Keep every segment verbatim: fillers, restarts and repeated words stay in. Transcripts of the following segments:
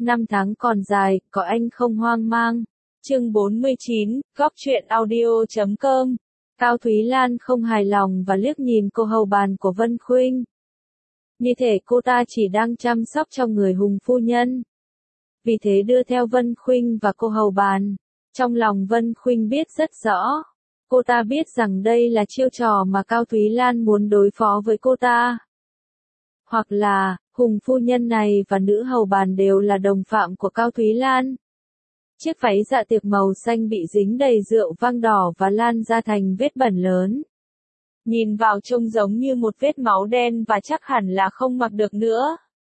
Năm tháng còn dài, có anh không hoang mang. Chương bốn mươi chín, góc truyện audio chấm com. Cao Thúy Lan không hài lòng và liếc nhìn cô hầu bàn của Vân Khuynh. Như thể cô ta chỉ đang chăm sóc cho người hùng phu nhân. Vì thế đưa theo Vân Khuynh và cô hầu bàn. Trong lòng Vân Khuynh biết rất rõ. Cô ta biết rằng đây là chiêu trò mà Cao Thúy Lan muốn đối phó với cô ta. Hoặc là, hùng phu nhân này và nữ hầu bàn đều là đồng phạm của Cao Thúy Lan. Chiếc váy dạ tiệc màu xanh bị dính đầy rượu vang đỏ và lan ra thành vết bẩn lớn. Nhìn vào trông giống như một vết máu đen và chắc hẳn là không mặc được nữa.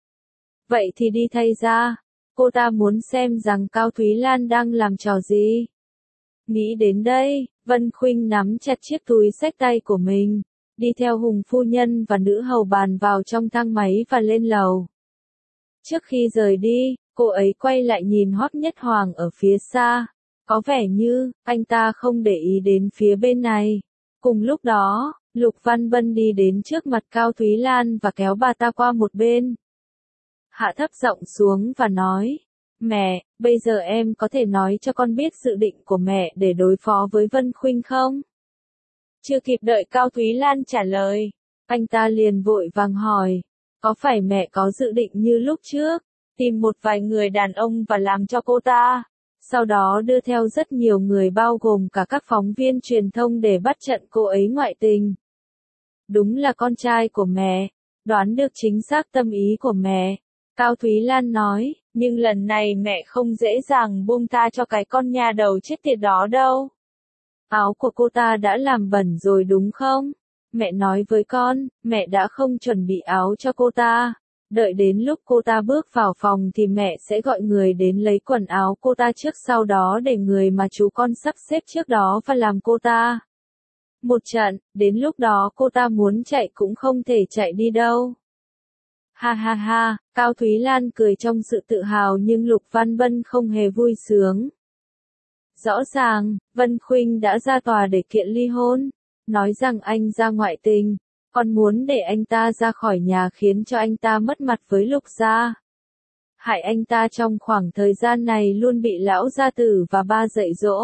Vậy thì đi thay ra. Cô ta muốn xem rằng Cao Thúy Lan đang làm trò gì. Nghĩ đến đây, Vân Khuynh nắm chặt chiếc túi xách tay của mình, đi theo hùng phu nhân và nữ hầu bàn vào trong thang máy và lên lầu. Trước khi rời đi, cô ấy quay lại nhìn Hoắc Nhất Hoàng ở phía xa. Có vẻ như, anh ta không để ý đến phía bên này. Cùng lúc đó, Lục Văn Bân đi đến trước mặt Cao Thúy Lan và kéo bà ta qua một bên. Hạ thấp giọng xuống và nói, mẹ, bây giờ em có thể nói cho con biết dự định của mẹ để đối phó với Vân Khuynh không? Chưa kịp đợi Cao Thúy Lan trả lời, anh ta liền vội vàng hỏi, có phải mẹ có dự định như lúc trước, tìm một vài người đàn ông và làm cho cô ta, sau đó đưa theo rất nhiều người bao gồm cả các phóng viên truyền thông để bắt trận cô ấy ngoại tình? Đúng là con trai của mẹ, đoán được chính xác tâm ý của mẹ. Cao Thúy Lan nói, nhưng lần này mẹ không dễ dàng buông tha cho cái con nhà đầu chết tiệt đó đâu. Áo của cô ta đã làm bẩn rồi đúng không? Mẹ nói với con, mẹ đã không chuẩn bị áo cho cô ta. Đợi đến lúc cô ta bước vào phòng thì mẹ sẽ gọi người đến lấy quần áo cô ta trước, sau đó để người mà chú con sắp xếp trước đó và làm cô ta một trận, đến lúc đó cô ta muốn chạy cũng không thể chạy đi đâu. Ha ha ha, Cao Thúy Lan cười trong sự tự hào nhưng Lục Văn Bân không hề vui sướng. Rõ ràng, Vân Khuynh đã ra tòa để kiện ly hôn, nói rằng anh ra ngoại tình, còn muốn để anh ta ra khỏi nhà khiến cho anh ta mất mặt với Lục gia. Hại anh ta trong khoảng thời gian này luôn bị lão gia tử và ba dạy dỗ.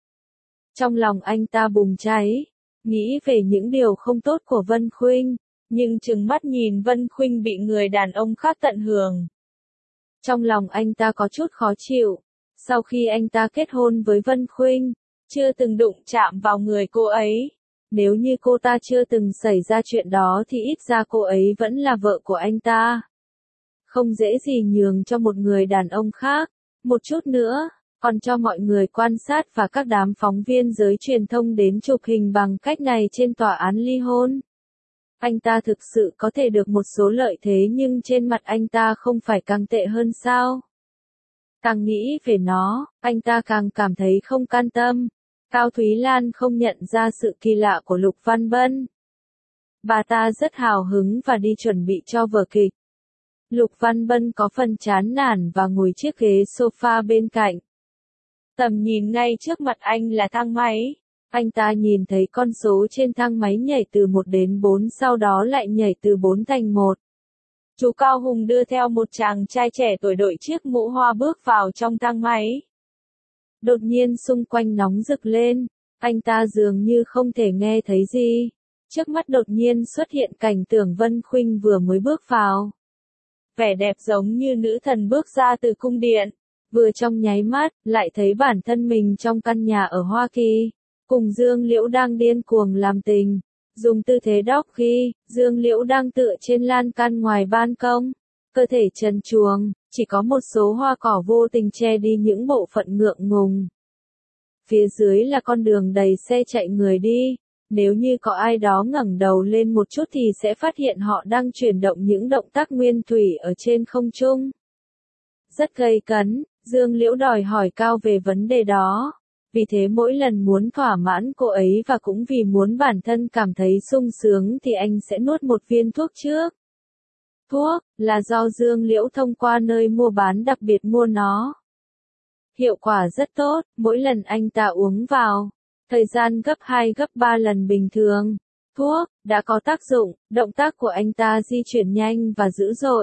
Trong lòng anh ta bùng cháy, nghĩ về những điều không tốt của Vân Khuynh. Nhưng trừng mắt nhìn Vân Khuynh bị người đàn ông khác tận hưởng. Trong lòng anh ta có chút khó chịu. Sau khi anh ta kết hôn với Vân Khuynh, chưa từng đụng chạm vào người cô ấy. Nếu như cô ta chưa từng xảy ra chuyện đó thì ít ra cô ấy vẫn là vợ của anh ta. Không dễ gì nhường cho một người đàn ông khác. Một chút nữa, còn cho mọi người quan sát và các đám phóng viên giới truyền thông đến chụp hình bằng cách này trên tòa án ly hôn. Anh ta thực sự có thể được một số lợi thế nhưng trên mặt anh ta không phải càng tệ hơn sao? Càng nghĩ về nó, anh ta càng cảm thấy không can tâm. Cao Thúy Lan không nhận ra sự kỳ lạ của Lục Văn Bân. Bà ta rất hào hứng và đi chuẩn bị cho vở kịch. Lục Văn Bân có phần chán nản và ngồi chiếc ghế sofa bên cạnh. Tầm nhìn ngay trước mặt anh là thang máy. Anh ta nhìn thấy con số trên thang máy nhảy từ một đến bốn, sau đó lại nhảy từ bốn thành một. Chú Cao Hùng đưa theo một chàng trai trẻ tuổi đội chiếc mũ hoa bước vào trong thang máy. Đột nhiên xung quanh nóng rực lên, anh ta dường như không thể nghe thấy gì. Trước mắt đột nhiên xuất hiện cảnh tượng Vân Khuynh vừa mới bước vào. Vẻ đẹp giống như nữ thần bước ra từ cung điện, vừa trong nháy mắt, lại thấy bản thân mình trong căn nhà ở Hoa Kỳ. Cùng Dương Liễu đang điên cuồng làm tình, dùng tư thế đóc khi, Dương Liễu đang tựa trên lan can ngoài ban công, cơ thể trần truồng, chỉ có một số hoa cỏ vô tình che đi những bộ phận ngượng ngùng. Phía dưới là con đường đầy xe chạy người đi, nếu như có ai đó ngẩng đầu lên một chút thì sẽ phát hiện họ đang chuyển động những động tác nguyên thủy ở trên không trung. Rất gay cấn, Dương Liễu đòi hỏi Cao về vấn đề đó. Vì thế mỗi lần muốn thỏa mãn cô ấy và cũng vì muốn bản thân cảm thấy sung sướng thì anh sẽ nuốt một viên thuốc trước. Thuốc, là do Dương Liễu thông qua nơi mua bán đặc biệt mua nó. Hiệu quả rất tốt, mỗi lần anh ta uống vào, thời gian gấp hai gấp ba lần bình thường. Thuốc, đã có tác dụng, động tác của anh ta di chuyển nhanh và dữ dội.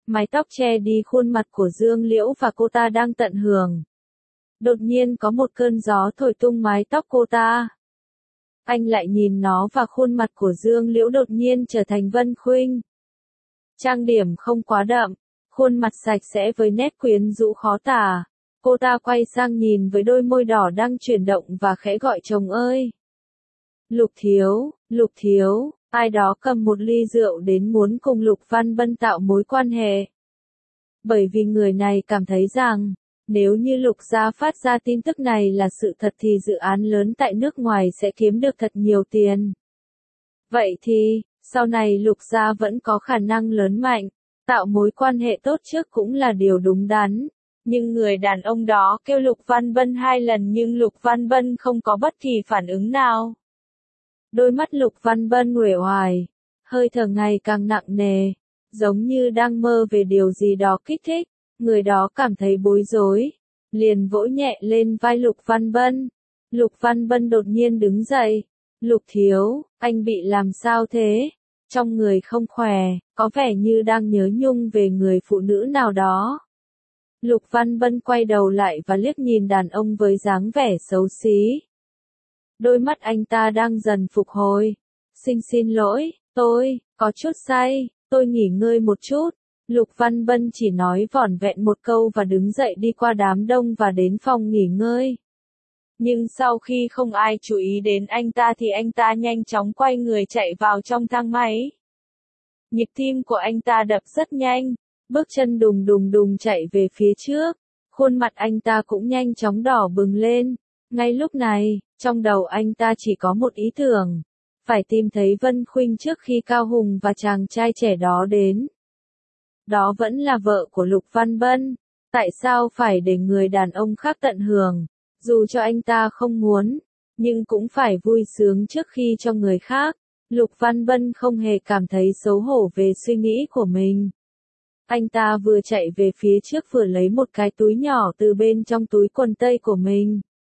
Mái tóc che đi khuôn mặt của Dương Liễu và cô ta đang tận hưởng. Đột nhiên có một cơn gió thổi tung mái tóc cô ta. Anh lại nhìn nó và khuôn mặt của Dương Liễu đột nhiên trở thành Vân Khuynh. Trang điểm không quá đậm, khuôn mặt sạch sẽ với nét quyến rũ khó tả. Cô ta quay sang nhìn với đôi môi đỏ đang chuyển động và khẽ gọi chồng ơi. Lục Thiếu, Lục Thiếu, ai đó cầm một ly rượu đến muốn cùng Lục Văn Bân tạo mối quan hệ. Bởi vì người này cảm thấy rằng, nếu như Lục gia phát ra tin tức này là sự thật thì dự án lớn tại nước ngoài sẽ kiếm được thật nhiều tiền. Vậy thì, sau này Lục gia vẫn có khả năng lớn mạnh, tạo mối quan hệ tốt trước cũng là điều đúng đắn. Nhưng người đàn ông đó kêu Lục Văn Bân hai lần nhưng Lục Văn Bân không có bất kỳ phản ứng nào. Đôi mắt Lục Văn Bân uể oải, hơi thở ngày càng nặng nề, giống như đang mơ về điều gì đó kích thích. Người đó cảm thấy bối rối, liền vỗ nhẹ lên vai Lục Văn Bân. Lục Văn Bân đột nhiên đứng dậy. Lục Thiếu, anh bị làm sao thế? Trong người không khỏe, có vẻ như đang nhớ nhung về người phụ nữ nào đó. Lục Văn Bân quay đầu lại và liếc nhìn đàn ông với dáng vẻ xấu xí. Đôi mắt anh ta đang dần phục hồi. Xin xin lỗi, tôi, có chút say, tôi nghỉ ngơi một chút. Lục Văn Bân chỉ nói vỏn vẹn một câu và đứng dậy đi qua đám đông và đến phòng nghỉ ngơi. Nhưng sau khi không ai chú ý đến anh ta thì anh ta nhanh chóng quay người chạy vào trong thang máy. Nhịp tim của anh ta đập rất nhanh, bước chân đùng đùng đùng chạy về phía trước, khuôn mặt anh ta cũng nhanh chóng đỏ bừng lên. Ngay lúc này, trong đầu anh ta chỉ có một ý tưởng, phải tìm thấy Vân Khuynh trước khi Cao Hùng và chàng trai trẻ đó đến. Đó vẫn là vợ của Lục Văn Bân, tại sao phải để người đàn ông khác tận hưởng, dù cho anh ta không muốn, nhưng cũng phải vui sướng trước khi cho người khác. Lục Văn Bân không hề cảm thấy xấu hổ về suy nghĩ của mình. Anh ta vừa chạy về phía trước vừa lấy một cái túi nhỏ từ bên trong túi quần tây của mình.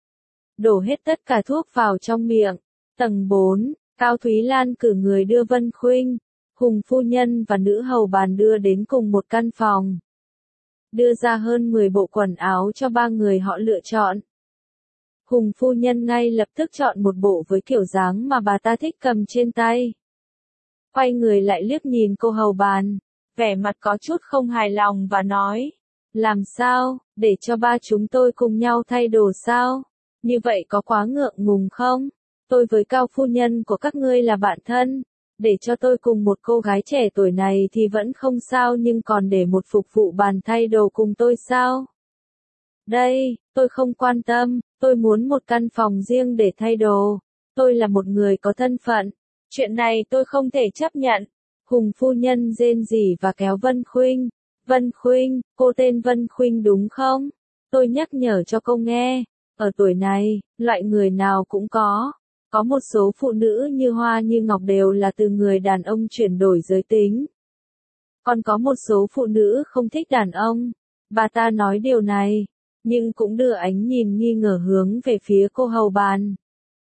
Đổ hết tất cả thuốc vào trong miệng. Tầng bốn, Cao Thúy Lan cử người đưa Vân Khuynh, Hùng phu nhân và nữ hầu bàn đưa đến cùng một căn phòng. Đưa ra hơn mười bộ quần áo cho ba người họ lựa chọn. Hùng phu nhân ngay lập tức chọn một bộ với kiểu dáng mà bà ta thích cầm trên tay. Quay người lại liếc nhìn cô hầu bàn, vẻ mặt có chút không hài lòng và nói, làm sao, để cho ba chúng tôi cùng nhau thay đồ sao? Như vậy có quá ngượng ngùng không? Tôi với Cao phu nhân của các ngươi là bạn thân, để cho tôi cùng một cô gái trẻ tuổi này thì vẫn không sao nhưng còn để một phục vụ bàn thay đồ cùng tôi sao? Đây, tôi không quan tâm, tôi muốn một căn phòng riêng để thay đồ. Tôi là một người có thân phận. Chuyện này tôi không thể chấp nhận. Hùng phu nhân rên rỉ và kéo Vân Khuynh. Vân Khuynh, cô tên Vân Khuynh đúng không? Tôi nhắc nhở cho cô nghe. Ở tuổi này, loại người nào cũng có. Có một số phụ nữ như hoa như ngọc đều là từ người đàn ông chuyển đổi giới tính. Còn có một số phụ nữ không thích đàn ông. Bà ta nói điều này, nhưng cũng đưa ánh nhìn nghi ngờ hướng về phía cô hầu bàn.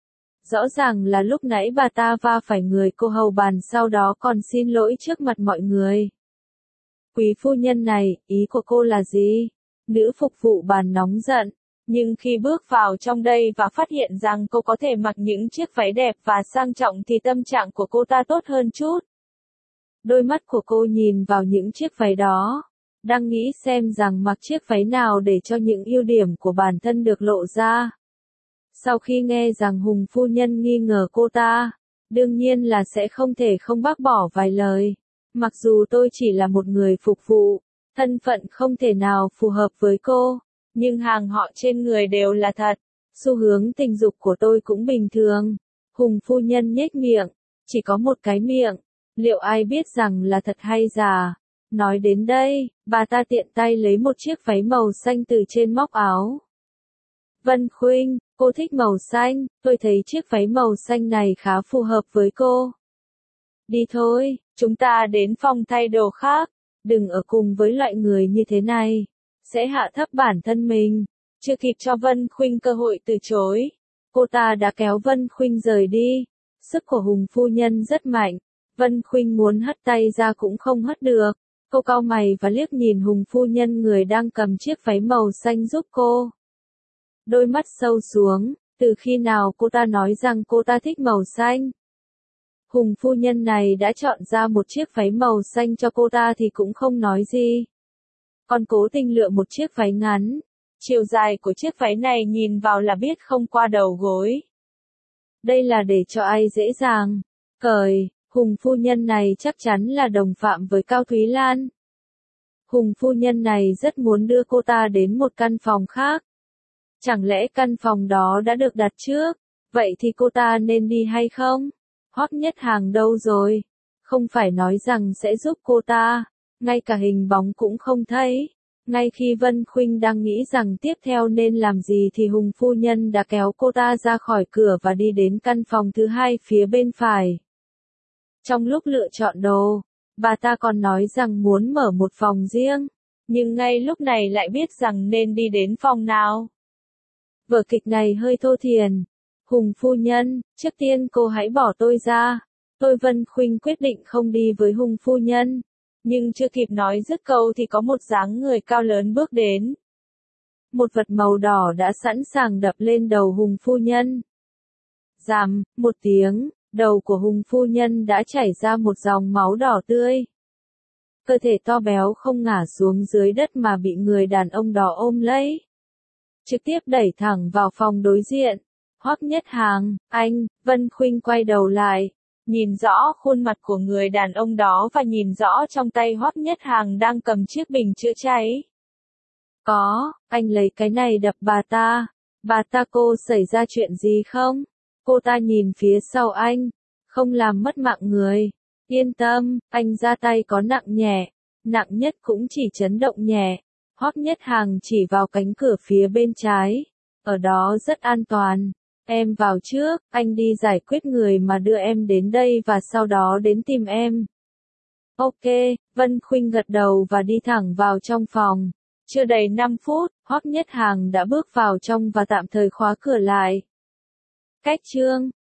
Rõ ràng là lúc nãy bà ta va phải người cô hầu bàn sau đó còn xin lỗi trước mặt mọi người. Quý phu nhân này, ý của cô là gì? Nữ phục vụ bàn nóng giận, nhưng khi bước vào trong đây và phát hiện rằng cô có thể mặc những chiếc váy đẹp và sang trọng thì tâm trạng của cô ta tốt hơn chút. Đôi mắt của cô nhìn vào những chiếc váy đó, đang nghĩ xem rằng mặc chiếc váy nào để cho những ưu điểm của bản thân được lộ ra. Sau khi nghe rằng Hùng phu nhân nghi ngờ cô ta, đương nhiên là sẽ không thể không bác bỏ vài lời. Mặc dù tôi chỉ là một người phục vụ, thân phận không thể nào phù hợp với cô, nhưng hàng họ trên người đều là thật. Xu hướng tình dục của tôi cũng bình thường. Hùng phu nhân nhếch miệng, chỉ có một cái miệng, liệu ai biết rằng là thật hay giả? Nói đến đây, bà ta tiện tay lấy một chiếc váy màu xanh từ trên móc áo. Vân Khuynh, cô thích màu xanh, tôi thấy chiếc váy màu xanh này khá phù hợp với cô. Đi thôi, chúng ta đến phòng thay đồ khác, đừng ở cùng với loại người như thế này, sẽ hạ thấp bản thân mình. Chưa kịp cho Vân Khuynh cơ hội từ chối, cô ta đã kéo Vân Khuynh rời đi. Sức của Hùng phu nhân rất mạnh, Vân Khuynh muốn hất tay ra cũng không hất được. Cô cau mày và liếc nhìn Hùng phu nhân người đang cầm chiếc váy màu xanh giúp cô. Đôi mắt sâu xuống, từ khi nào cô ta nói rằng cô ta thích màu xanh? Hùng phu nhân này đã chọn ra một chiếc váy màu xanh cho cô ta thì cũng không nói gì. Còn cố tình lựa một chiếc váy ngắn. Chiều dài của chiếc váy này nhìn vào là biết không qua đầu gối. Đây là để cho ai dễ dàng cởi. Hùng phu nhân này chắc chắn là đồng phạm với Cao Thúy Lan. Hùng phu nhân này rất muốn đưa cô ta đến một căn phòng khác. Chẳng lẽ căn phòng đó đã được đặt trước? Vậy thì cô ta nên đi hay không? Hoắc Nhất Hàng đâu rồi? Không phải nói rằng sẽ giúp cô ta, ngay cả hình bóng cũng không thấy. Ngay khi Vân Khuynh đang nghĩ rằng tiếp theo nên làm gì thì Hùng phu nhân đã kéo cô ta ra khỏi cửa và đi đến căn phòng thứ hai phía bên phải. Trong lúc lựa chọn đồ, bà ta còn nói rằng muốn mở một phòng riêng, nhưng ngay lúc này lại biết rằng nên đi đến phòng nào. Vở kịch này hơi thô thiển. Hùng phu nhân, trước tiên cô hãy bỏ tôi ra. Tôi Vân Khuynh quyết định không đi với Hùng phu nhân. Nhưng chưa kịp nói dứt câu thì có một dáng người cao lớn bước đến. Một vật màu đỏ đã sẵn sàng đập lên đầu Hùng phu nhân. Ràm, một tiếng, đầu của Hùng phu nhân đã chảy ra một dòng máu đỏ tươi. Cơ thể to béo không ngả xuống dưới đất mà bị người đàn ông đó ôm lấy. Trực tiếp đẩy thẳng vào phòng đối diện. Hoắc Nhất Hàng, anh, Vân Khuynh quay đầu lại, nhìn rõ khuôn mặt của người đàn ông đó và nhìn rõ trong tay Hoắc Nhất Hàng đang cầm chiếc bình chữa cháy. Có, anh lấy cái này đập bà ta. Bà ta cô xảy ra chuyện gì không? Cô ta nhìn phía sau anh, không làm mất mạng người. Yên tâm, anh ra tay có nặng nhẹ, nặng nhất cũng chỉ chấn động nhẹ. Hoắc Nhất Hàng chỉ vào cánh cửa phía bên trái. Ở đó rất an toàn. Em vào trước, anh đi giải quyết người mà đưa em đến đây và sau đó đến tìm em. Ok, Vân Khuynh gật đầu và đi thẳng vào trong phòng. Chưa đầy năm phút, Hoắc Nhất Hàng đã bước vào trong và tạm thời khóa cửa lại. Cách chương